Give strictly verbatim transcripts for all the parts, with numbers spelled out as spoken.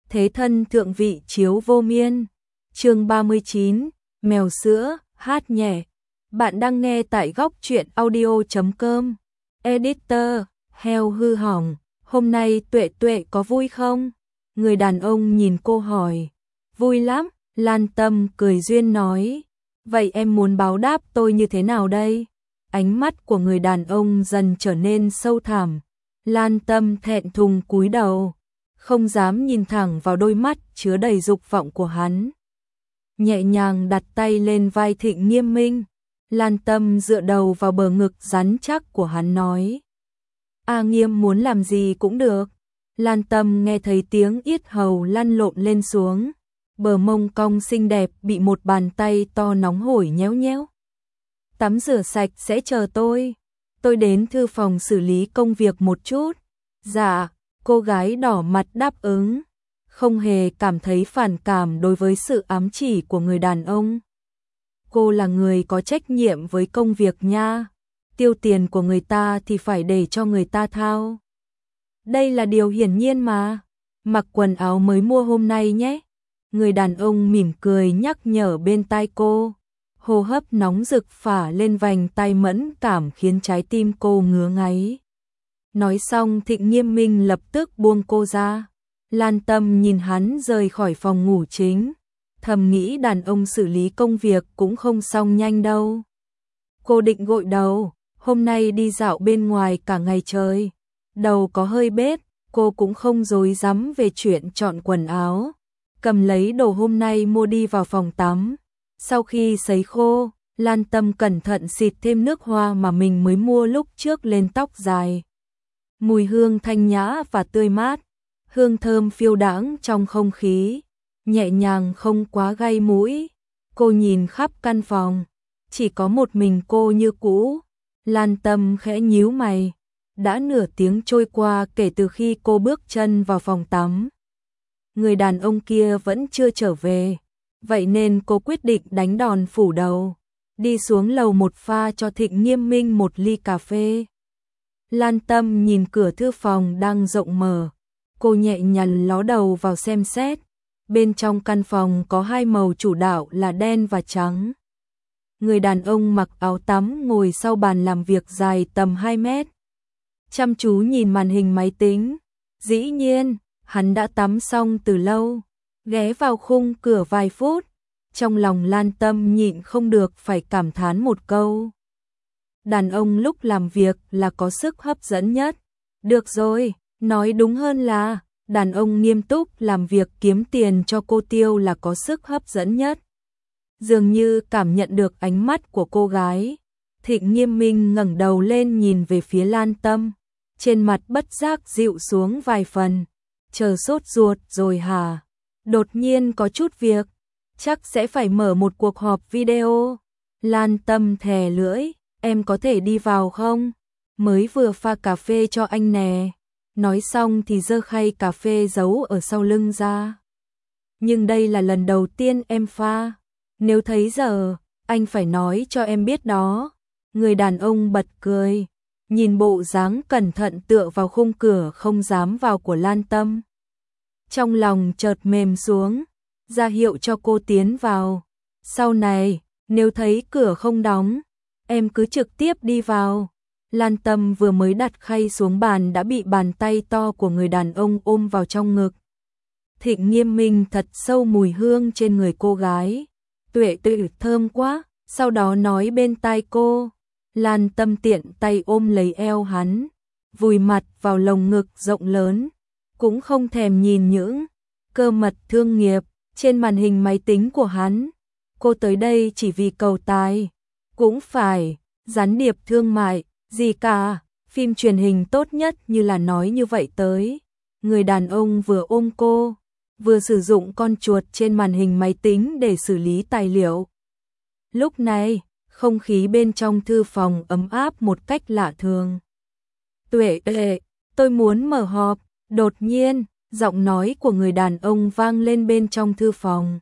thế thân thượng vị chiếu vô miên. Chương ba mươi chín, mèo sữa, hát nhẹ. Bạn đang nghe tại góc truyện audio chấm com. Editor, heo hư hỏng, hôm nay Tuệ Tuệ có vui không? Người đàn ông nhìn cô hỏi. Vui lắm, Lan Tâm cười duyên nói. Vậy em muốn báo đáp tôi như thế nào đây? Ánh mắt của người đàn ông dần trở nên sâu thẳm. Lan Tâm thẹn thùng cúi đầu, không dám nhìn thẳng vào đôi mắt chứa đầy dục vọng của hắn. Nhẹ nhàng đặt tay lên vai Thịnh Nghiêm Minh, Lan Tâm dựa đầu vào bờ ngực rắn chắc của hắn nói. A Nghiêm muốn làm gì cũng được. Lan Tâm nghe thấy tiếng yết hầu lăn lộn lên xuống, bờ mông cong xinh đẹp bị một bàn tay to nóng hổi nhéo nhéo. Tắm rửa sạch sẽ chờ tôi. Tôi đến thư phòng xử lý công việc một chút. Dạ, cô gái đỏ mặt đáp ứng, không hề cảm thấy phản cảm đối với sự ám chỉ của người đàn ông. Cô là người có trách nhiệm với công việc nha, tiêu tiền của người ta thì phải để cho người ta thao. Đây là điều hiển nhiên mà, mặc quần áo mới mua hôm nay nhé. Người đàn ông mỉm cười nhắc nhở bên tai cô, hô hấp nóng rực phả lên vành tai mẫn cảm khiến trái tim cô ngứa ngáy. Nói xong Thịnh Nghiêm Minh lập tức buông cô ra. Lan Tâm nhìn hắn rời khỏi phòng ngủ chính, thầm nghĩ đàn ông xử lý công việc cũng không xong nhanh đâu. Cô định gội đầu, hôm nay đi dạo bên ngoài cả ngày trời, đầu có hơi bết, cô cũng không rối rắm về chuyện chọn quần áo, cầm lấy đồ hôm nay mua đi vào phòng tắm. Sau khi sấy khô, Lan Tâm cẩn thận xịt thêm nước hoa mà mình mới mua lúc trước lên tóc dài. Mùi hương thanh nhã và tươi mát, hương thơm phiêu đãng trong không khí, nhẹ nhàng không quá gây mũi. Cô nhìn khắp căn phòng, chỉ có một mình cô như cũ. Lan Tâm khẽ nhíu mày, đã nửa tiếng trôi qua kể từ khi cô bước chân vào phòng tắm. Người đàn ông kia vẫn chưa trở về, vậy nên cô quyết định đánh đòn phủ đầu, đi xuống lầu một pha cho Thịnh Nghiêm Minh một ly cà phê. Lan Tâm nhìn cửa thư phòng đang rộng mở, cô nhẹ nhàng ló đầu vào xem xét. Bên trong căn phòng có hai màu chủ đạo là đen và trắng. Người đàn ông mặc áo tắm ngồi sau bàn làm việc dài tầm hai mét, chăm chú nhìn màn hình máy tính. Dĩ nhiên, hắn đã tắm xong từ lâu, ghé vào khung cửa vài phút. Trong lòng Lan Tâm nhịn không được phải cảm thán một câu. Đàn ông lúc làm việc là có sức hấp dẫn nhất. Được rồi, nói đúng hơn là đàn ông nghiêm túc làm việc kiếm tiền cho cô tiêu là có sức hấp dẫn nhất. Dường như cảm nhận được ánh mắt của cô gái, Thịnh Nghiêm Minh ngẩng đầu lên nhìn về phía Lan Tâm, trên mặt bất giác dịu xuống vài phần. Chờ sốt ruột rồi hả? Đột nhiên có chút việc, chắc sẽ phải mở một cuộc họp video. Lan Tâm thè lưỡi, em có thể đi vào không? Mới vừa pha cà phê cho anh nè. Nói xong thì giơ khay cà phê giấu ở sau lưng ra. Nhưng đây là lần đầu tiên em pha, nếu thấy giờ, anh phải nói cho em biết đó. Người đàn ông bật cười, nhìn bộ dáng cẩn thận tựa vào khung cửa không dám vào của Lan Tâm. Trong lòng chợt mềm xuống, ra hiệu cho cô tiến vào. Sau này, nếu thấy cửa không đóng, em cứ trực tiếp đi vào. Lan Tâm vừa mới đặt khay xuống bàn đã bị bàn tay to của người đàn ông ôm vào trong ngực. Thịnh Nghiêm Minh thật sâu mùi hương trên người cô gái. Tuệ Tuệ thơm quá, sau đó nói bên tai cô. Lan Tâm tiện tay ôm lấy eo hắn, vùi mặt vào lồng ngực rộng lớn, cũng không thèm nhìn những cơ mật thương nghiệp trên màn hình máy tính của hắn. Cô tới đây chỉ vì cầu tài, cũng phải gián điệp thương mại gì cả, phim truyền hình tốt nhất như là nói như vậy tới. Người đàn ông vừa ôm cô, vừa sử dụng con chuột trên màn hình máy tính để xử lý tài liệu. Lúc này, không khí bên trong thư phòng ấm áp một cách lạ thường. Tuệ Tuệ, tôi muốn mở họp. Đột nhiên, giọng nói của người đàn ông vang lên bên trong thư phòng.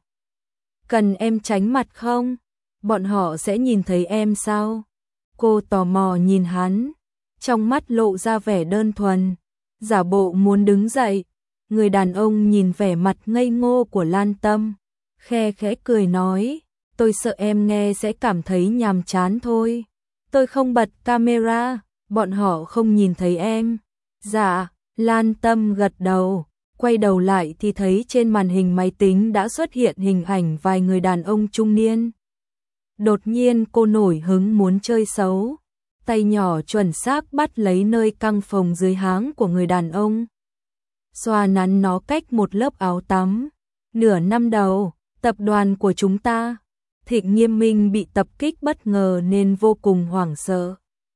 Cần em tránh mặt không? Bọn họ sẽ nhìn thấy em sao? Cô tò mò nhìn hắn, trong mắt lộ ra vẻ đơn thuần, giả bộ muốn đứng dậy. Người đàn ông nhìn vẻ mặt ngây ngô của Lan Tâm, khe khẽ cười nói, tôi sợ em nghe sẽ cảm thấy nhàm chán thôi. Tôi không bật camera, bọn họ không nhìn thấy em. Dạ, Lan Tâm gật đầu, quay đầu lại thì thấy trên màn hình máy tính đã xuất hiện hình ảnh vài người đàn ông trung niên. Đột nhiên cô nổi hứng muốn chơi xấu, tay nhỏ chuẩn xác bắt lấy nơi căng phồng dưới háng của người đàn ông, xoa nắn nó cách một lớp áo tắm. Nửa năm đầu, tập đoàn của chúng ta, Thịnh Nghiêm Minh bị tập kích bất ngờ nên vô cùng hoảng sợ.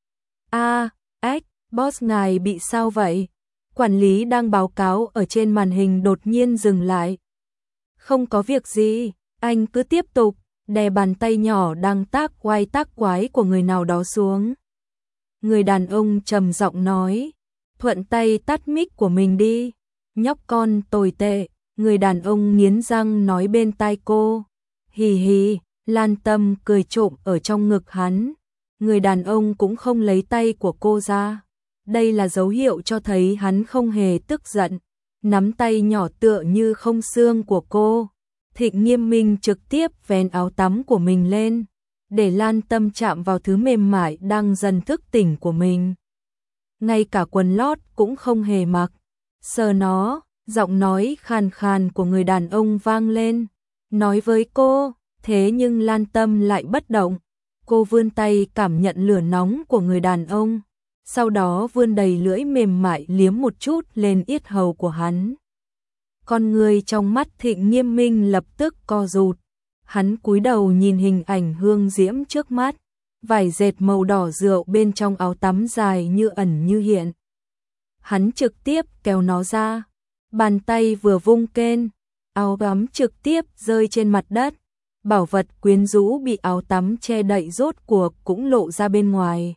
A, ếch, boss ngài bị sao vậy? Quản lý đang báo cáo ở trên màn hình đột nhiên dừng lại. Không có việc gì, anh cứ tiếp tục, đè bàn tay nhỏ đang tác quái tác quái của người nào đó xuống. Người đàn ông trầm giọng nói, thuận tay tắt mic của mình đi, nhóc con tồi tệ. Người đàn ông nghiến răng nói bên tai cô, hì hì. Lan Tâm cười trộm ở trong ngực hắn. Người đàn ông cũng không lấy tay của cô ra. Đây là dấu hiệu cho thấy hắn không hề tức giận. Nắm tay nhỏ tựa như không xương của cô. Thịnh Nghiêm Minh trực tiếp vén áo tắm của mình lên, để Lan Tâm chạm vào thứ mềm mại đang dần thức tỉnh của mình. Ngay cả quần lót cũng không hề mặc. Sờ nó, giọng nói khàn khàn của người đàn ông vang lên, nói với cô. Thế nhưng Lan Tâm lại bất động. Cô vươn tay cảm nhận lửa nóng của người đàn ông, sau đó vươn đầy lưỡi mềm mại liếm một chút lên yết hầu của hắn. Con người trong mắt Thịnh Nghiêm Minh lập tức co rụt. Hắn cúi đầu nhìn hình ảnh hương diễm trước mắt, vải dệt màu đỏ rượu bên trong áo tắm dài như ẩn như hiện. Hắn trực tiếp kéo nó ra, bàn tay vừa vung kên, áo tắm trực tiếp rơi trên mặt đất. Bảo vật quyến rũ bị áo tắm che đậy rốt cuộc cũng lộ ra bên ngoài.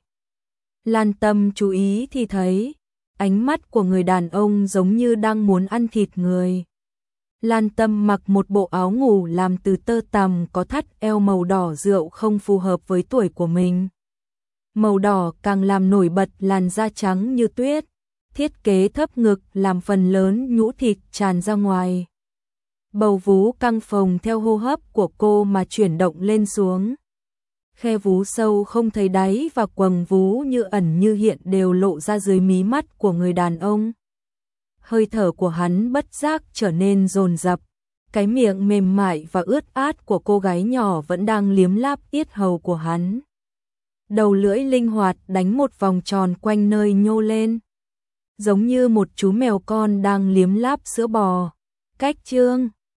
Lan Tâm chú ý thì thấy, ánh mắt của người đàn ông giống như đang muốn ăn thịt người. Lan Tâm mặc một bộ áo ngủ làm từ tơ tằm có thắt eo màu đỏ rượu không phù hợp với tuổi của mình. Màu đỏ càng làm nổi bật làn da trắng như tuyết, thiết kế thấp ngực làm phần lớn nhũ thịt tràn ra ngoài. Bầu vú căng phồng theo hô hấp của cô mà chuyển động lên xuống. Khe vú sâu không thấy đáy và quầng vú như ẩn như hiện đều lộ ra dưới mí mắt của người đàn ông. Hơi thở của hắn bất giác trở nên dồn dập. Cái miệng mềm mại và ướt át của cô gái nhỏ vẫn đang liếm láp yết hầu của hắn. Đầu lưỡi linh hoạt đánh một vòng tròn quanh nơi nhô lên, giống như một chú mèo con đang liếm láp sữa bò. Cách chương